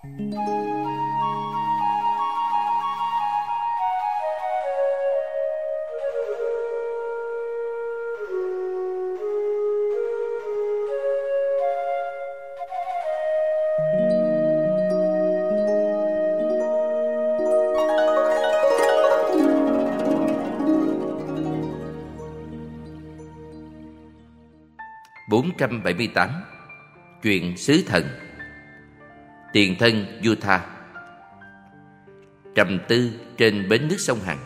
478. Chuyện sứ thần. Tiền thân vua Tha. Trầm tư trên bến nước sông Hằng.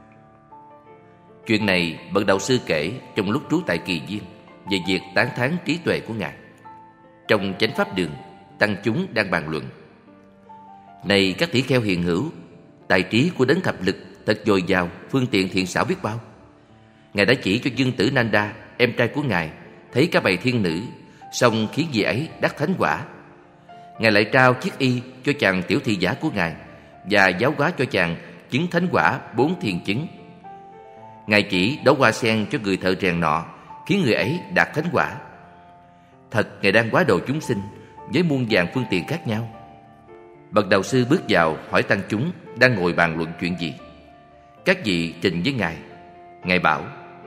Chuyện này bậc đạo sư kể trong lúc trú tại Kỳ Viên về việc tán thán trí tuệ của Ngài. Trong Chánh Pháp Đường, tăng chúng đang bàn luận: này các tỷ kheo hiền hữu, tài trí của đấng thập lực thật dồi dào, phương tiện thiện xảo biết bao. Ngài đã chỉ cho Dương Tử Nanda, em trai của Ngài, thấy các bầy thiên nữ, song khiến vị ấy đắc thánh quả. Ngài lại trao chiếc y cho chàng tiểu thị giả của Ngài và giáo hóa cho chàng chứng thánh quả 4 thiền chứng. Ngài chỉ đóa hoa sen cho người thợ rèn nọ, khiến người ấy đạt thánh quả. Thật Ngài đang hóa độ chúng sinh với muôn vàn phương tiện khác nhau. Bậc đạo sư bước vào hỏi tăng chúng đang ngồi bàn luận chuyện gì. Các vị trình với Ngài. Ngài bảo: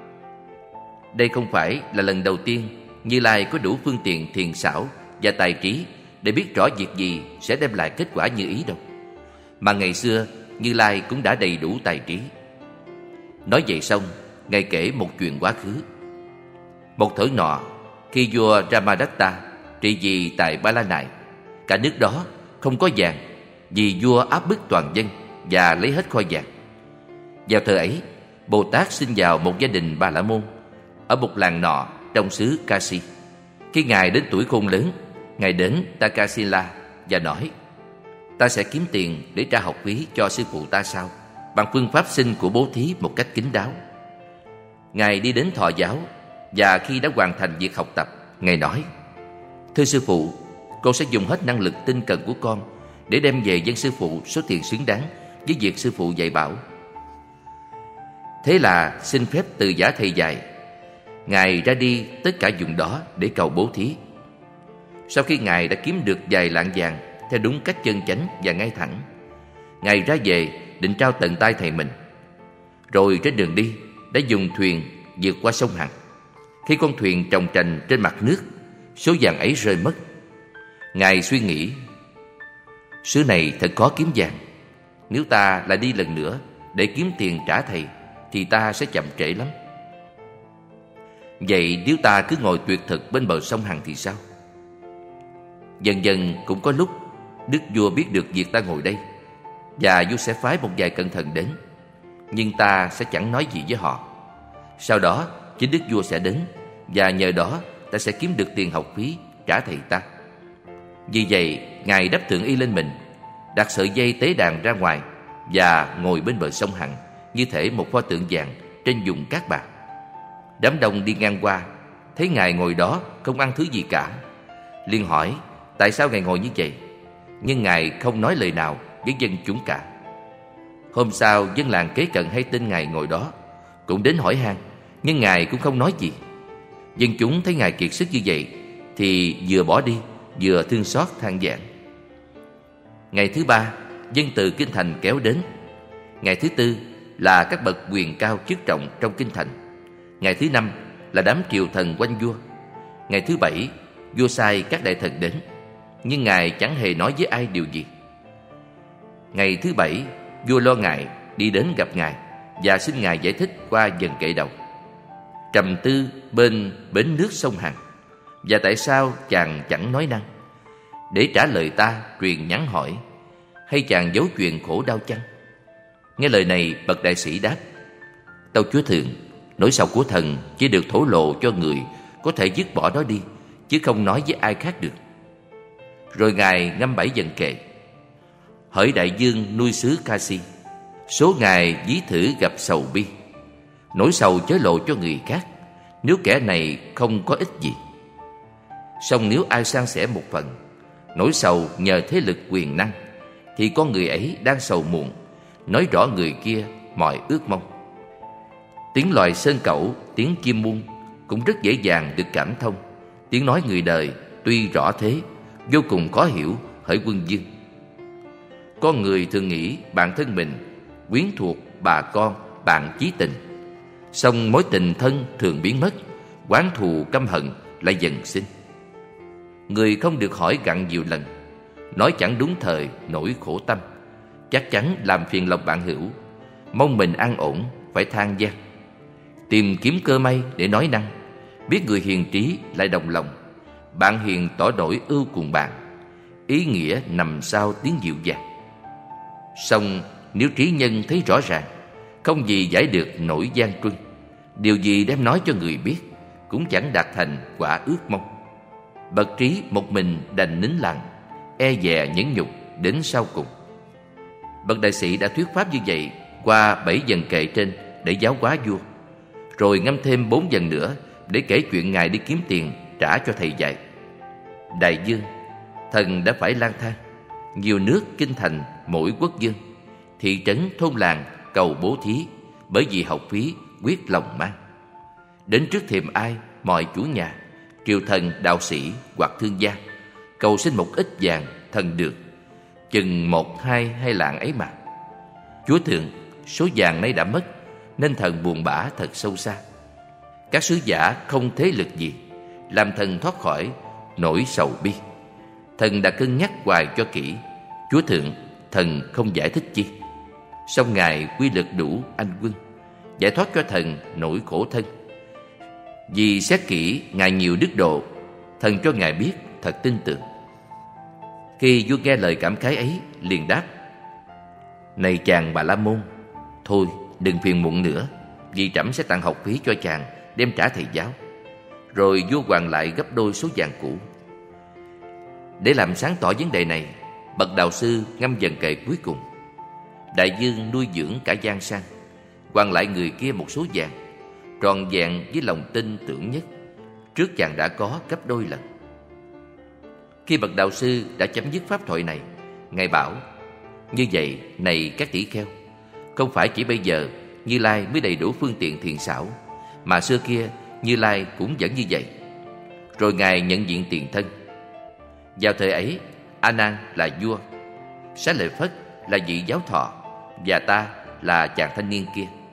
đây không phải là lần đầu tiên Như Lai có đủ phương tiện thiền xảo và tài trí để biết rõ việc gì sẽ đem lại kết quả như ý đâu, mà ngày xưa Như Lai cũng đã đầy đủ tài trí. Nói vậy xong, Ngài kể một chuyện quá khứ. Một thời nọ, khi vua Ramadatta trị vì tại Ba La Nại, cả nước đó không có vàng, vì vua áp bức toàn dân và lấy hết kho vàng. Vào thời ấy, Bồ Tát sinh vào một gia đình Bà La Môn ở một làng nọ trong xứ Kasi. Khi Ngài đến tuổi khôn lớn, Ngài đến Takasila và nói: ta sẽ kiếm tiền để trả học phí cho sư phụ ta sau, bằng phương pháp sinh của bố thí một cách kín đáo. Ngài đi đến thọ giáo, và khi đã hoàn thành việc học tập, Ngài nói: thưa sư phụ, con sẽ dùng hết năng lực tinh cần của con để đem về dâng sư phụ số tiền xứng đáng với việc sư phụ dạy bảo. Thế là xin phép từ giả thầy dạy, Ngài ra đi tất cả vùng đó để cầu bố thí. Sau khi Ngài đã kiếm được vài lạng vàng theo đúng cách chân chánh và ngay thẳng, Ngài ra về định trao tận tay thầy mình. Rồi trên đường đi đã dùng thuyền vượt qua sông Hằng. Khi con thuyền trồng trành trên mặt nước, số vàng ấy rơi mất. Ngài suy nghĩ: xứ này thật khó kiếm vàng. Nếu ta lại đi lần nữa để kiếm tiền trả thầy thì ta sẽ chậm trễ lắm. Vậy nếu ta cứ ngồi tuyệt thực bên bờ sông Hằng thì sao? Dần dần cũng có lúc đức vua biết được việc ta ngồi đây, và vua sẽ phái một vài cẩn thận đến, nhưng ta sẽ chẳng nói gì với họ. Sau đó chính đức vua sẽ đến, và nhờ đó ta sẽ kiếm được tiền học phí trả thầy ta. Vì vậy Ngài đắp thượng y lên mình, đặt sợi dây tế đàn ra ngoài và ngồi bên bờ sông Hằng như thể một pho tượng vàng trên vùng cát bạc. Đám đông đi ngang qua thấy Ngài ngồi đó không ăn thứ gì cả, liền hỏi tại sao Ngài ngồi như vậy. Nhưng Ngài không nói lời nào với dân chúng cả. Hôm sau, dân làng kế cận hay tin Ngài ngồi đó cũng đến hỏi han, nhưng Ngài cũng không nói gì. Dân chúng thấy Ngài kiệt sức như vậy thì vừa bỏ đi vừa thương xót than vãn. Ngày thứ ba, dân từ kinh thành kéo đến. Ngày thứ tư là các bậc quyền cao chức trọng trong kinh thành. Ngày thứ năm là đám triều thần quanh vua. Ngày thứ bảy, vua sai các đại thần đến, nhưng Ngài chẳng hề nói với ai điều gì. Ngày thứ bảy, vua lo ngại đi đến gặp Ngài và xin Ngài giải thích qua dần kệ đầu. Trầm tư bên bến nước sông Hằng, và tại sao chàng chẳng nói năng? Để trả lời ta truyền nhắn hỏi, hay chàng giấu chuyện khổ đau chăng? Nghe lời này, bậc đại sĩ đáp: tâu chúa thượng, nỗi sầu của thần chỉ được thổ lộ cho người có thể dứt bỏ nó đi, chứ không nói với ai khác được. Rồi Ngài ngâm 7 dần kệ. Hỡi đại dương nuôi xứ Kasi, số ngày ví thử gặp sầu bi. Nỗi sầu chớ lộ cho người khác, nếu kẻ này không có ích gì. Song nếu ai san sẻ một phần, nỗi sầu nhờ thế lực quyền năng, thì con người ấy đang sầu muộn, nói rõ người kia mọi ước mong. Tiếng loài sơn cẩu, tiếng chim muông cũng rất dễ dàng được cảm thông. Tiếng nói người đời tuy rõ thế, vô cùng khó hiểu hỡi quân vương. Con người thường nghĩ bản thân mình quyến thuộc bà con, bạn chí tình. Song mối tình thân thường biến mất, oán thù căm hận lại dần sinh. Người không được hỏi gặn nhiều lần, nói chẳng đúng thời nỗi khổ tâm, chắc chắn làm phiền lòng bạn hữu. Mong mình an ổn phải than gian, tìm kiếm cơ may để nói năng. Biết người hiền trí lại đồng lòng, bạn hiền tỏ đổi ưu cùng bạn, ý nghĩa nằm sau tiếng dịu dàng. Song nếu trí nhân thấy rõ ràng, không gì giải được nỗi gian truân. Điều gì đem nói cho người biết, cũng chẳng đạt thành quả ước mong. Bậc trí một mình đành nín lặng, e dè nhẫn nhục đến sau cùng. Bậc đại sĩ đã thuyết pháp như vậy qua 7 dần kệ trên để giáo hóa vua, rồi ngâm thêm 4 dần nữa để kể chuyện ngài đi kiếm tiền trả cho thầy dạy. Đại dương, thần đã phải lang thang nhiều nước kinh thành mỗi quốc dương, thị trấn thôn làng cầu bố thí, bởi vì học phí quyết lòng mang. Đến trước thềm ai mọi chủ nhà, triều thần đạo sĩ hoặc thương gia, cầu xin một ít vàng thần được, chừng 1-2 lạng ấy mà. Chúa thượng, số vàng nay đã mất, nên thần buồn bã thật sâu xa. Các sứ giả không thế lực gì, làm thần thoát khỏi nỗi sầu bi. Thần đã cân nhắc hoài cho kỹ, Chúa thượng, thần không giải thích chi. Song ngài quy lực đủ anh quân, giải thoát cho thần nỗi khổ thân. Vì xét kỹ ngài nhiều đức độ, thần cho ngài biết thật tin tưởng. Khi vua nghe lời cảm khái ấy, liền đáp: Này chàng Bà La Môn, thôi đừng phiền muộn nữa, vì trẫm sẽ tặng học phí cho chàng đem trả thầy giáo. Rồi vua hoàn lại gấp đôi số vàng cũ. Để làm sáng tỏ vấn đề này, bậc đạo sư ngâm dần kệ cuối cùng: Đại dương nuôi dưỡng cả gian sang, hoàn lại người kia một số vàng, tròn vẹn với lòng tin tưởng nhất, trước chàng đã có gấp đôi lần. Khi bậc đạo sư đã chấm dứt pháp thoại này, ngài bảo: Như vậy này các tỷ kheo, không phải chỉ bây giờ Như Lai mới đầy đủ phương tiện thiện xảo, mà xưa kia Như Lai cũng vẫn như vậy. Rồi ngài nhận diện tiền thân. Vào thời ấy, A Nan là vua, Xá Lợi Phất là vị giáo thọ, và ta là chàng thanh niên kia.